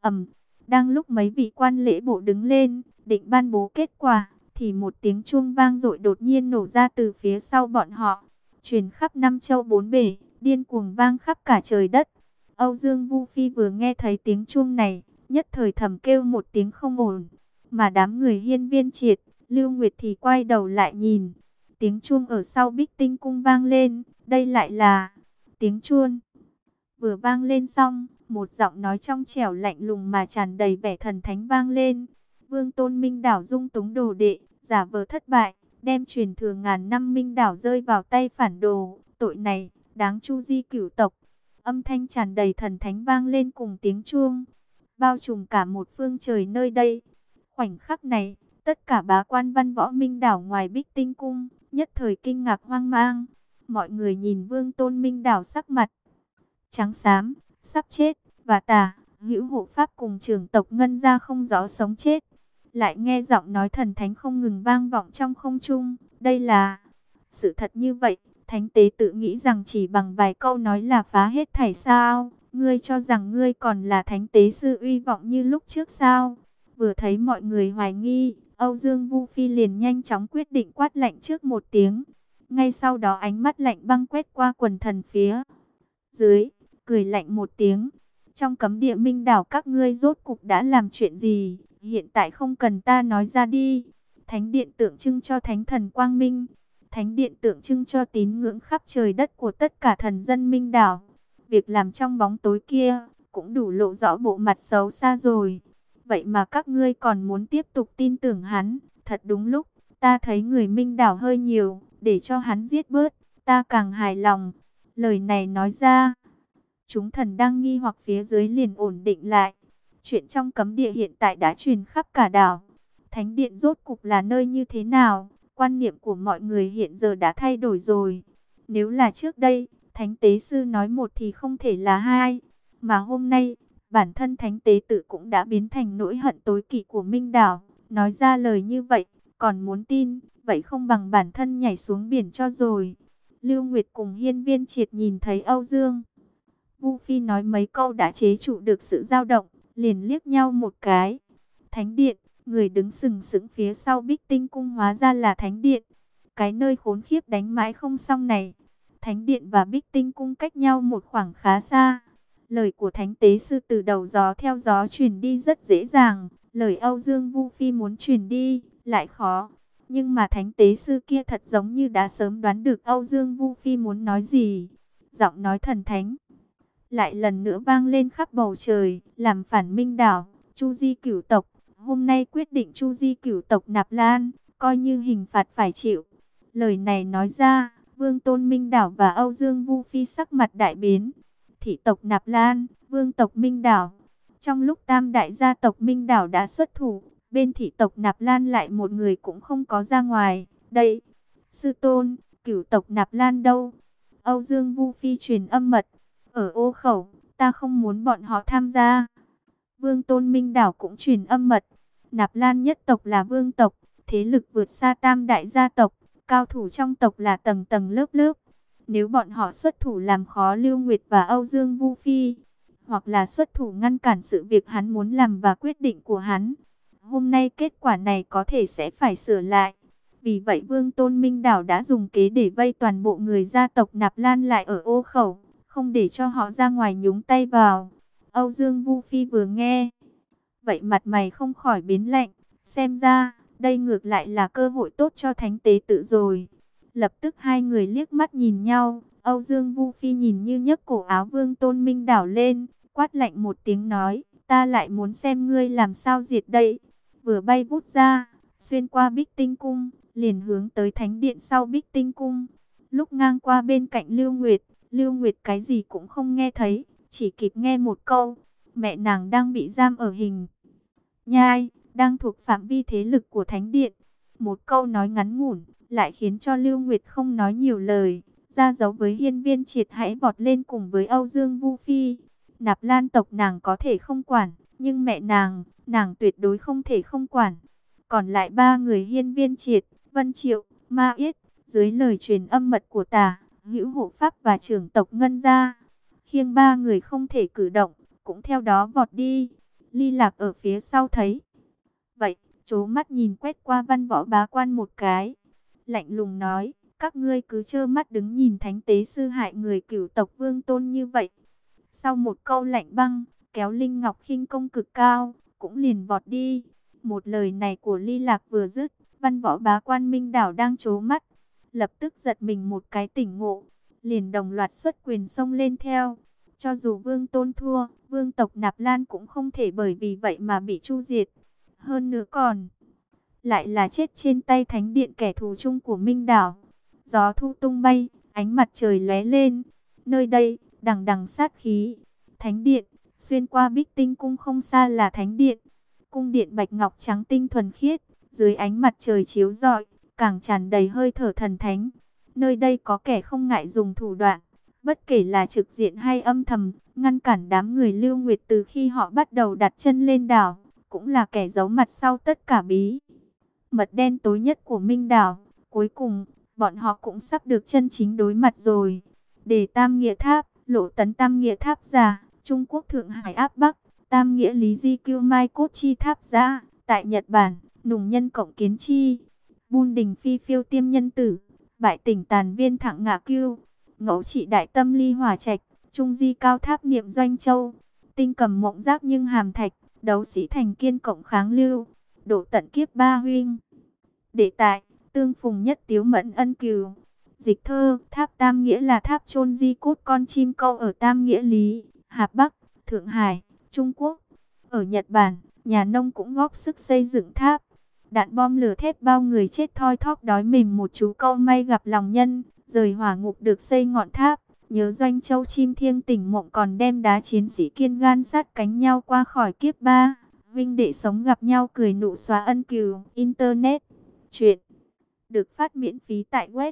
đang lúc mấy vị quan lễ bộ đứng lên, định ban bố kết quả, thì một tiếng chuông vang dội đột nhiên nổ ra từ phía sau bọn họ, truyền khắp năm châu bốn bể, điên cuồng vang khắp cả trời đất. Âu Dương Vu Phi vừa nghe thấy tiếng chuông này, nhất thời thầm kêu một tiếng không ổn, mà đám người Hiên Viên Triệt, Lưu Nguyệt thì quay đầu lại nhìn. Tiếng chuông ở sau Bích Tinh Cung vang lên, đây lại là tiếng chuông. Vừa vang lên xong, một giọng nói trong trẻo lạnh lùng mà tràn đầy vẻ thần thánh vang lên. Vương Tôn Minh Đảo dung túng đồ đệ, giả vờ thất bại, đem truyền thừa ngàn năm Minh Đảo rơi vào tay phản đồ. Tội này, đáng chu di cửu tộc. Âm thanh tràn đầy thần thánh vang lên cùng tiếng chuông, bao trùm cả một phương trời nơi đây. Khoảnh khắc này, tất cả bá quan Văn Võ Minh Đảo ngoài Bích Tinh Cung, nhất thời kinh ngạc hoang mang. Mọi người nhìn Vương Tôn Minh Đảo sắc mặt trắng xám, sắp chết, và Tả, Hữu Hộ Pháp cùng trưởng tộc Ngân Gia không rõ sống chết. Lại nghe giọng nói thần thánh không ngừng vang vọng trong không trung, Đây là sự thật như vậy. Thánh tế tự nghĩ rằng chỉ bằng vài câu nói là phá hết thảy sao? Ngươi cho rằng ngươi còn là thánh tế sư uy vọng như lúc trước sao? Vừa thấy mọi người hoài nghi, Âu Dương Vu Phi liền nhanh chóng quyết định quát lạnh trước một tiếng. Ngay sau đó ánh mắt lạnh băng quét qua quần thần phía dưới, cười lạnh một tiếng. Trong cấm địa Minh Đảo các ngươi rốt cục đã làm chuyện gì? Hiện tại không cần ta nói ra đi. Thánh điện tượng trưng cho thánh thần quang minh. Thánh điện tượng trưng cho tín ngưỡng khắp trời đất của tất cả thần dân Minh Đảo. Việc làm trong bóng tối kia cũng đủ lộ rõ bộ mặt xấu xa rồi. Vậy mà các ngươi còn muốn tiếp tục tin tưởng hắn. Thật đúng lúc, ta thấy người Minh Đảo hơi nhiều, để cho hắn giết bớt, ta càng hài lòng. Lời này nói ra, chúng thần đang nghi hoặc phía dưới liền ổn định lại. Chuyện trong cấm địa hiện tại đã truyền khắp cả đảo. Thánh điện rốt cục là nơi như thế nào? Quan niệm của mọi người hiện giờ đã thay đổi rồi. Nếu là trước đây, thánh tế sư nói một thì không thể là hai. Mà hôm nay, bản thân thánh tế tự cũng đã biến thành nỗi hận tối kỵ của Minh Đảo. Nói ra lời như vậy, còn muốn tin, vậy không bằng bản thân nhảy xuống biển cho rồi. Lưu Nguyệt cùng Hiên Viên Triệt nhìn thấy Âu Dương Vu Phi nói mấy câu đã chế trụ được sự dao động, liền liếc nhau một cái. Thánh điện, người đứng sừng sững phía sau Bích Tinh cung hóa ra là Thánh điện. Cái nơi khốn khiếp đánh mãi không xong này. Thánh điện và Bích Tinh cung cách nhau một khoảng khá xa. Lời của Thánh tế sư từ đầu gió theo gió truyền đi rất dễ dàng, lời Âu Dương Vu Phi muốn truyền đi lại khó. Nhưng mà Thánh tế sư kia thật giống như đã sớm đoán được Âu Dương Vu Phi muốn nói gì. Giọng nói thần thánh lại lần nữa vang lên khắp bầu trời, làm phản Minh Đảo, Chu Di cửu tộc. Hôm nay quyết định Chu Di cửu tộc nạp lan, coi như hình phạt phải chịu. Lời này nói ra, Vương Tôn Minh Đảo và Âu Dương Vu Phi sắc mặt đại biến. Thị tộc nạp lan, vương tộc Minh Đảo. Trong lúc tam đại gia tộc Minh Đảo đã xuất thủ, bên thị tộc nạp lan lại một người cũng không có ra ngoài. Đây, sư tôn, cửu tộc nạp lan đâu? Âu Dương Vu Phi truyền âm mật. Ở ô khẩu, ta không muốn bọn họ tham gia. Vương Tôn Minh Đảo cũng truyền âm mật. Nạp Lan nhất tộc là vương tộc, thế lực vượt xa tam đại gia tộc, cao thủ trong tộc là tầng tầng lớp lớp. Nếu bọn họ xuất thủ làm khó Lưu Nguyệt và Âu Dương Vu Phi, hoặc là xuất thủ ngăn cản sự việc hắn muốn làm và quyết định của hắn, hôm nay kết quả này có thể sẽ phải sửa lại. Vì vậy Vương Tôn Minh Đảo đã dùng kế để vây toàn bộ người gia tộc Nạp Lan lại ở ô khẩu, không để cho họ ra ngoài nhúng tay vào. Âu Dương Vu Phi vừa nghe vậy mặt mày không khỏi biến lạnh, xem ra đây ngược lại là cơ hội tốt cho thánh tế tự rồi. Lập tức hai người liếc mắt nhìn nhau, Âu Dương Vu Phi nhìn như nhấc cổ áo Vương Tôn Minh Đảo lên, quát lạnh một tiếng nói, ta lại muốn xem ngươi làm sao diệt đây. Vừa bay vút ra, xuyên qua Bích Tinh cung, liền hướng tới thánh điện sau Bích Tinh cung. Lúc ngang qua bên cạnh Lưu Nguyệt cái gì cũng không nghe thấy, chỉ kịp nghe một câu, mẹ nàng đang bị giam ở hình nhai, đang thuộc phạm vi thế lực của thánh điện. Một câu nói ngắn ngủn, lại khiến cho Lưu Nguyệt không nói nhiều lời, ra dấu với Hiên Viên Triệt hãy vọt lên cùng với Âu Dương Vu Phi. Nạp Lan tộc nàng có thể không quản, nhưng mẹ nàng tuyệt đối không thể không quản. Còn lại ba người Hiên Viên Triệt, Vân Triệu, Ma Yết, dưới lời truyền âm mật của Tả Hữu Hộ Pháp và trưởng tộc Ngân gia, khiêng ba người không thể cử động, cũng theo đó vọt đi. Ly Lạc ở phía sau thấy vậy, trố mắt nhìn quét qua Văn Võ Bá Quan một cái, lạnh lùng nói, các ngươi cứ trơ mắt đứng nhìn thánh tế sư hại người cửu tộc Vương Tôn như vậy. Sau một câu lạnh băng, kéo Linh Ngọc khinh công cực cao, cũng liền vọt đi. Một lời này của Ly Lạc vừa dứt, Văn Võ Bá Quan Minh Đảo đang trố mắt, lập tức giật mình một cái tỉnh ngộ, liền đồng loạt xuất quyền xông lên theo. Cho dù Vương Tôn thua, vương tộc Nạp Lan cũng không thể bởi vì vậy mà bị chu diệt. Hơn nữa còn lại là chết trên tay thánh điện kẻ thù chung của Minh Đảo. Gió thu tung bay, ánh mặt trời lóe lên. Nơi đây, đằng đằng sát khí. Thánh điện, xuyên qua Bích Tinh cung không xa là thánh điện. Cung điện bạch ngọc trắng tinh thuần khiết, dưới ánh mặt trời chiếu rọi, càng tràn đầy hơi thở thần thánh. Nơi đây có kẻ không ngại dùng thủ đoạn, bất kể là trực diện hay âm thầm, ngăn cản đám người Lưu Nguyệt từ khi họ bắt đầu đặt chân lên đảo, cũng là kẻ giấu mặt sau tất cả bí mật đen tối nhất của Minh Đảo, cuối cùng, bọn họ cũng sắp được chân chính đối mặt rồi. Để Tam Nghĩa Tháp, Lộ Tấn Tam Nghĩa Tháp giả, Trung Quốc Thượng Hải áp Bắc, Tam Nghĩa Lý Di Cưu Mai Cốt Chi Tháp giả, tại Nhật Bản, Nùng Nhân Cộng Kiến Chi, Bun Đình Phi Phiêu Tiêm Nhân Tử, Bại Tỉnh Tàn Viên Thẳng Ngạ Cưu, Ngẫu Trị Đại Tâm Ly Hỏa Trạch, Trung Di Cao Tháp Niệm Doanh Châu, Tinh Cầm Mộng Giác Nhưng Hàm Thạch, Đấu Sĩ Thành Kiên Cộng Kháng Lưu, Độ Tận Kiếp Ba Huynh. Đệ tại, Tương Phùng Nhất Tiếu Mẫn Ân Cừu. Dịch thơ, Tháp Tam Nghĩa là tháp chôn di cốt con chim câu ở Tam Nghĩa Lý, Hà Bắc, Thượng Hải, Trung Quốc. Ở Nhật Bản, nhà nông cũng góp sức xây dựng tháp. Đạn bom lửa thép bao người chết thoi thóp đói mềm một chú câu may gặp lòng nhân, rời hỏa ngục được xây ngọn tháp. Nhớ Doanh Châu chim thiêng tỉnh mộng còn đem đá chiến sĩ kiên gan sát cánh nhau qua khỏi kiếp ba. Vinh đệ sống gặp nhau cười nụ xóa ân cừu. Internet, chuyện được phát miễn phí tại web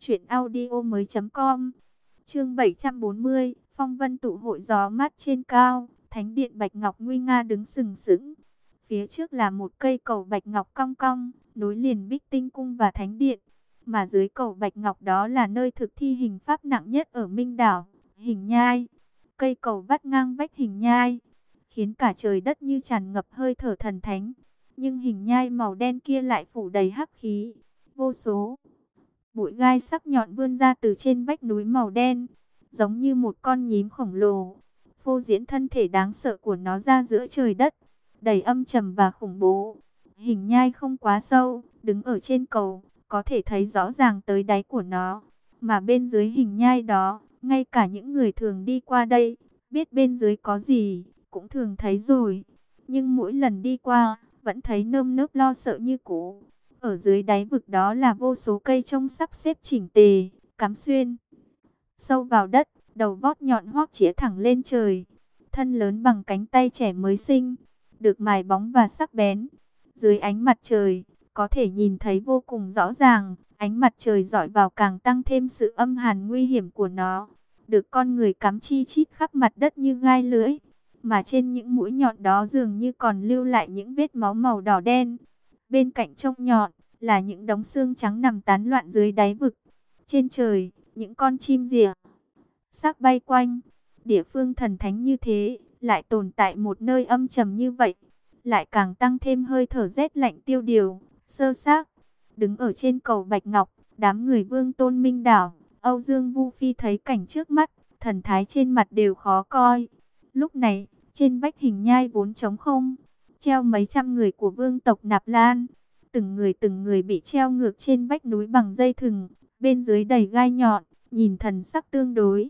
truyệnaudiomoi.com. Chương 740, Phong vân tụ hội gió mát trên cao, thánh điện bạch ngọc nguy nga đứng sừng sững. Phía trước là một cây cầu bạch ngọc cong cong, nối liền Bích Tinh cung và thánh điện, mà dưới cầu bạch ngọc đó là nơi thực thi hình pháp nặng nhất ở Minh đảo, Hình Nhai. Cây cầu vắt ngang vách Hình Nhai, khiến cả trời đất như tràn ngập hơi thở thần thánh, nhưng Hình Nhai màu đen kia lại phủ đầy hắc khí. Vô số bụi gai sắc nhọn vươn ra từ trên vách núi màu đen, giống như một con nhím khổng lồ, phô diễn thân thể đáng sợ của nó ra giữa trời đất, đầy âm trầm và khủng bố. Hình Nhai không quá sâu, đứng ở trên cầu, có thể thấy rõ ràng tới đáy của nó. Mà bên dưới Hình Nhai đó, ngay cả những người thường đi qua đây, biết bên dưới có gì, cũng thường thấy rồi. Nhưng mỗi lần đi qua, vẫn thấy nơm nớp lo sợ như cũ. Ở dưới đáy vực đó là vô số cây trông sắp xếp chỉnh tề, cắm xuyên sâu vào đất, đầu vót nhọn hoác chĩa thẳng lên trời, thân lớn bằng cánh tay trẻ mới sinh, được mài bóng và sắc bén. Dưới ánh mặt trời, có thể nhìn thấy vô cùng rõ ràng, ánh mặt trời rọi vào càng tăng thêm sự âm hàn nguy hiểm của nó, được con người cắm chi chít khắp mặt đất như gai lưỡi, mà trên những mũi nhọn đó dường như còn lưu lại những vết máu màu đỏ đen. Bên cạnh trông nhọn là những đống xương trắng nằm tán loạn dưới đáy vực. Trên trời, những con chim rìa xác bay quanh. Địa phương thần thánh như thế, lại tồn tại một nơi âm trầm như vậy, lại càng tăng thêm hơi thở rét lạnh tiêu điều, sơ xác. Đứng ở trên cầu Bạch Ngọc, đám người Vương Tôn Minh Đảo, Âu Dương Vu Phi thấy cảnh trước mắt, thần thái trên mặt đều khó coi. Lúc này, trên vách Hình Nhai vốn trống không, treo mấy trăm người của vương tộc Nạp Lan. Từng người bị treo ngược trên vách núi bằng dây thừng, bên dưới đầy gai nhọn, nhìn thần sắc tương đối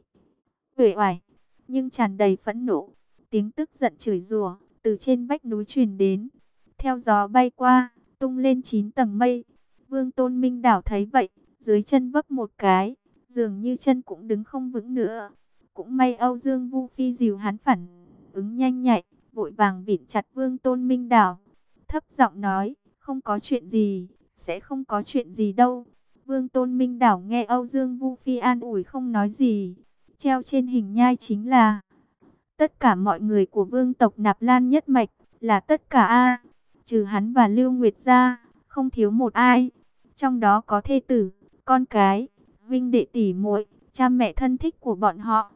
uể oải, nhưng tràn đầy phẫn nộ. Tiếng tức giận chửi rủa từ trên vách núi truyền đến, theo gió bay qua, tung lên 9 tầng mây. Vương Tôn Minh Đảo thấy vậy, dưới chân vấp một cái, dường như chân cũng đứng không vững nữa. Cũng may Âu Dương Vu Phi dìu hắn phản ứng nhanh nhạy, vội vàng vịn chặt Vương Tôn Minh Đảo, thấp giọng nói: không có chuyện gì, sẽ không có chuyện gì đâu. Vương Tôn Minh Đảo nghe Âu Dương Vu Phi an ủi không nói gì. Treo trên Hình Nhai chính là tất cả mọi người của vương tộc Nạp Lan nhất mạch, là tất cả trừ hắn và Lưu Nguyệt ra, không thiếu một ai. Trong đó có thê tử, con cái, huynh đệ tỷ muội, cha mẹ thân thích của bọn họ.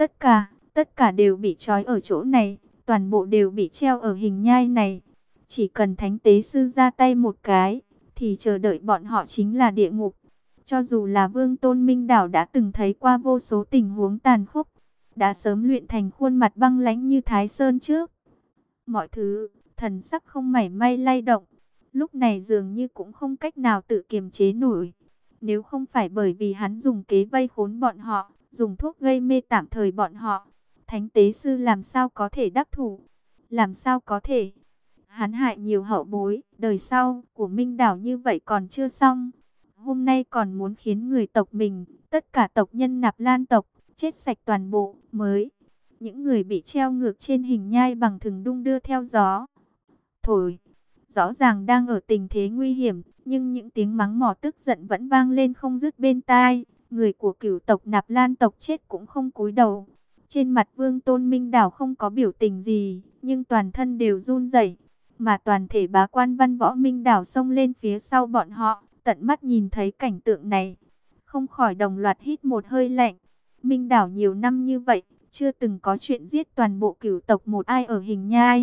Tất cả đều bị trói ở chỗ này, toàn bộ đều bị treo ở Hình Nhai này. Chỉ cần Thánh Tế Sư ra tay một cái, thì chờ đợi bọn họ chính là địa ngục. Cho dù là Vương Tôn Minh Đảo đã từng thấy qua vô số tình huống tàn khốc, đã sớm luyện thành khuôn mặt băng lãnh như Thái Sơn trước. Mọi thứ, thần sắc không mảy may lay động, lúc này dường như cũng không cách nào tự kiềm chế nổi. Nếu không phải bởi vì hắn dùng kế vây khốn bọn họ, dùng thuốc gây mê tạm thời bọn họ, Thánh Tế Sư làm sao có thể đắc thủ? Làm sao có thể? Hắn hại nhiều hậu bối, đời sau của Minh Đảo như vậy còn chưa xong. Hôm nay còn muốn khiến người tộc mình, tất cả tộc nhân Nạp Lan tộc, chết sạch toàn bộ, mới. Những người bị treo ngược trên Hình Nhai bằng thừng đung đưa theo gió thổi. Rõ ràng đang ở tình thế nguy hiểm, nhưng những tiếng mắng mỏ tức giận vẫn vang lên không dứt bên tai. Người của cửu tộc Nạp Lan tộc chết cũng không cúi đầu. Trên mặt Vương Tôn Minh Đảo không có biểu tình gì, nhưng toàn thân đều run rẩy. Mà toàn thể bá quan Văn Võ Minh Đảo xông lên phía sau bọn họ, tận mắt nhìn thấy cảnh tượng này, không khỏi đồng loạt hít một hơi lạnh. Minh đảo nhiều năm như vậy, chưa từng có chuyện giết toàn bộ cửu tộc một ai ở Hình Nhai.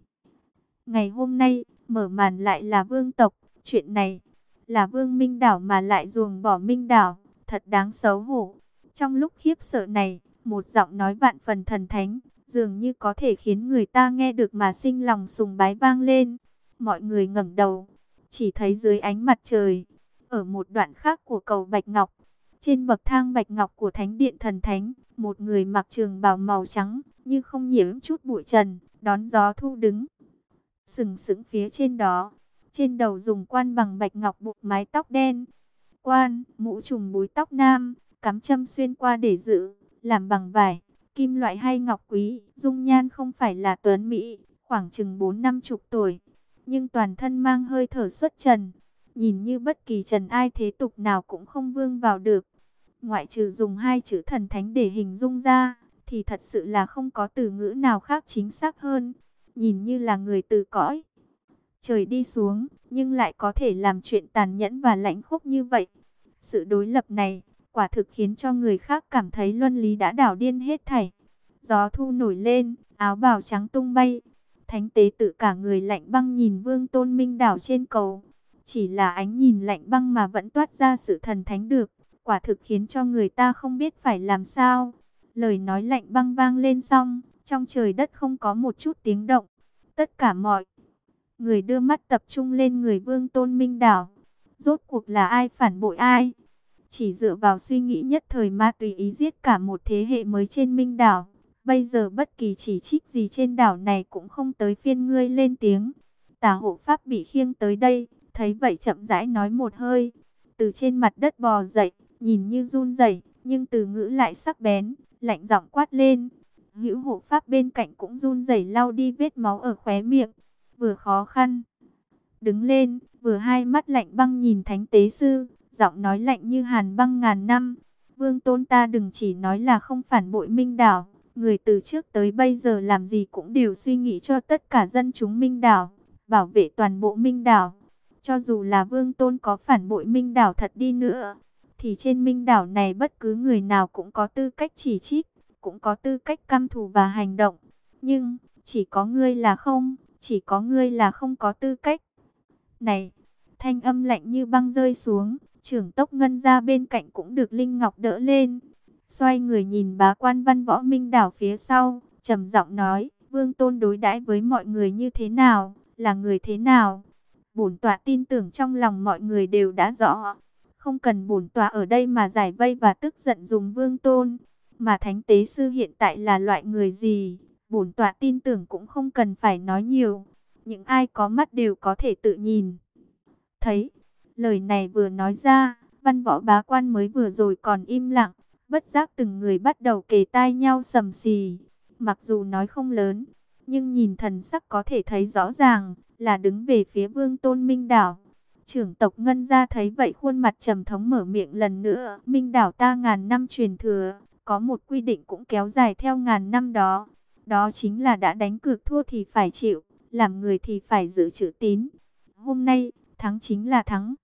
Ngày hôm nay, mở màn lại là vương tộc, chuyện này là vương Minh đảo mà lại ruồng bỏ Minh đảo, thật đáng xấu hổ. Trong lúc khiếp sợ này, một giọng nói vạn phần thần thánh, dường như có thể khiến người ta nghe được mà sinh lòng sùng bái vang lên. Mọi người ngẩng đầu, chỉ thấy dưới ánh mặt trời, ở một đoạn khác của cầu Bạch Ngọc, trên bậc thang Bạch Ngọc của Thánh Điện Thần Thánh, một người mặc trường bào màu trắng, như không nhiễm chút bụi trần, đón gió thu đứng sừng sững phía trên đó. Trên đầu dùng quan bằng bạch ngọc buộc mái tóc đen. Quan, mũ trùm búi tóc nam, cắm châm xuyên qua để giữ, làm bằng vải, kim loại hay ngọc quý. Dung nhan không phải là tuấn mỹ, khoảng chừng 40-50 tuổi. Nhưng toàn thân mang hơi thở xuất trần. Nhìn như bất kỳ trần ai thế tục nào cũng không vương vào được. Ngoại trừ dùng hai chữ thần thánh để hình dung ra, thì thật sự là không có từ ngữ nào khác chính xác hơn. Nhìn như là người từ cõi trời đi xuống, nhưng lại có thể làm chuyện tàn nhẫn và lãnh khốc như vậy. Sự đối lập này, quả thực khiến cho người khác cảm thấy luân lý đã đảo điên hết thảy. Gió thu nổi lên, áo bào trắng tung bay. Thánh tế tự cả người lạnh băng nhìn Vương Tôn Minh đảo trên cầu. Chỉ là ánh nhìn lạnh băng mà vẫn toát ra sự thần thánh được, quả thực khiến cho người ta không biết phải làm sao. Lời nói lạnh băng vang lên xong, trong trời đất không có một chút tiếng động. Tất cả mọi người đưa mắt tập trung lên người Vương Tôn Minh đảo. Rốt cuộc là ai phản bội ai? Chỉ dựa vào suy nghĩ nhất thời mà tùy ý giết cả một thế hệ mới trên Minh đảo. Bây giờ bất kỳ chỉ trích gì trên đảo này cũng không tới phiên ngươi lên tiếng. Tả hộ pháp bị khiêng tới đây, thấy vậy chậm rãi nói một hơi. Từ trên mặt đất bò dậy, nhìn như run rẩy, nhưng từ ngữ lại sắc bén, lạnh giọng quát lên. Hữu hộ pháp bên cạnh cũng run rẩy lau đi vết máu ở khóe miệng, vừa khó khăn đứng lên, vừa hai mắt lạnh băng nhìn Thánh tế sư, giọng nói lạnh như hàn băng ngàn năm. Vương Tôn, ta đừng chỉ nói là không phản bội Minh đảo, người từ trước tới bây giờ làm gì cũng đều suy nghĩ cho tất cả dân chúng Minh đảo, bảo vệ toàn bộ Minh đảo. Cho dù là Vương Tôn có phản bội Minh đảo thật đi nữa, thì trên Minh đảo này bất cứ người nào cũng có tư cách chỉ trích, cũng có tư cách căm thù và hành động. Nhưng, chỉ có ngươi là không, chỉ có ngươi là không có tư cách. Này, thanh âm lạnh như băng rơi xuống, trưởng tốc ngân ra bên cạnh cũng được Linh Ngọc đỡ lên. Xoay người nhìn bá quan Văn Võ Minh đảo phía sau, trầm giọng nói, Vương Tôn đối đãi với mọi người như thế nào, là người thế nào? Bổn tọa tin tưởng trong lòng mọi người đều đã rõ. Không cần bổn tọa ở đây mà giải vây và tức giận dùng Vương Tôn. Mà Thánh tế sư hiện tại là loại người gì, bổn tọa tin tưởng cũng không cần phải nói nhiều. Những ai có mắt đều có thể tự nhìn thấy. Lời này vừa nói ra, Văn Võ bá quan mới vừa rồi còn im lặng, bất giác từng người bắt đầu kề tai nhau sầm xì. Mặc dù nói không lớn, nhưng nhìn thần sắc có thể thấy rõ ràng là đứng về phía Vương Tôn Minh đảo. Trưởng tộc Ngân gia thấy vậy khuôn mặt trầm thống mở miệng lần nữa. Minh đảo ta ngàn năm truyền thừa, có một quy định cũng kéo dài theo ngàn năm đó. Đó chính là đã đánh cược thua thì phải chịu, làm người thì phải giữ chữ tín. Hôm nay, thắng chính là thắng,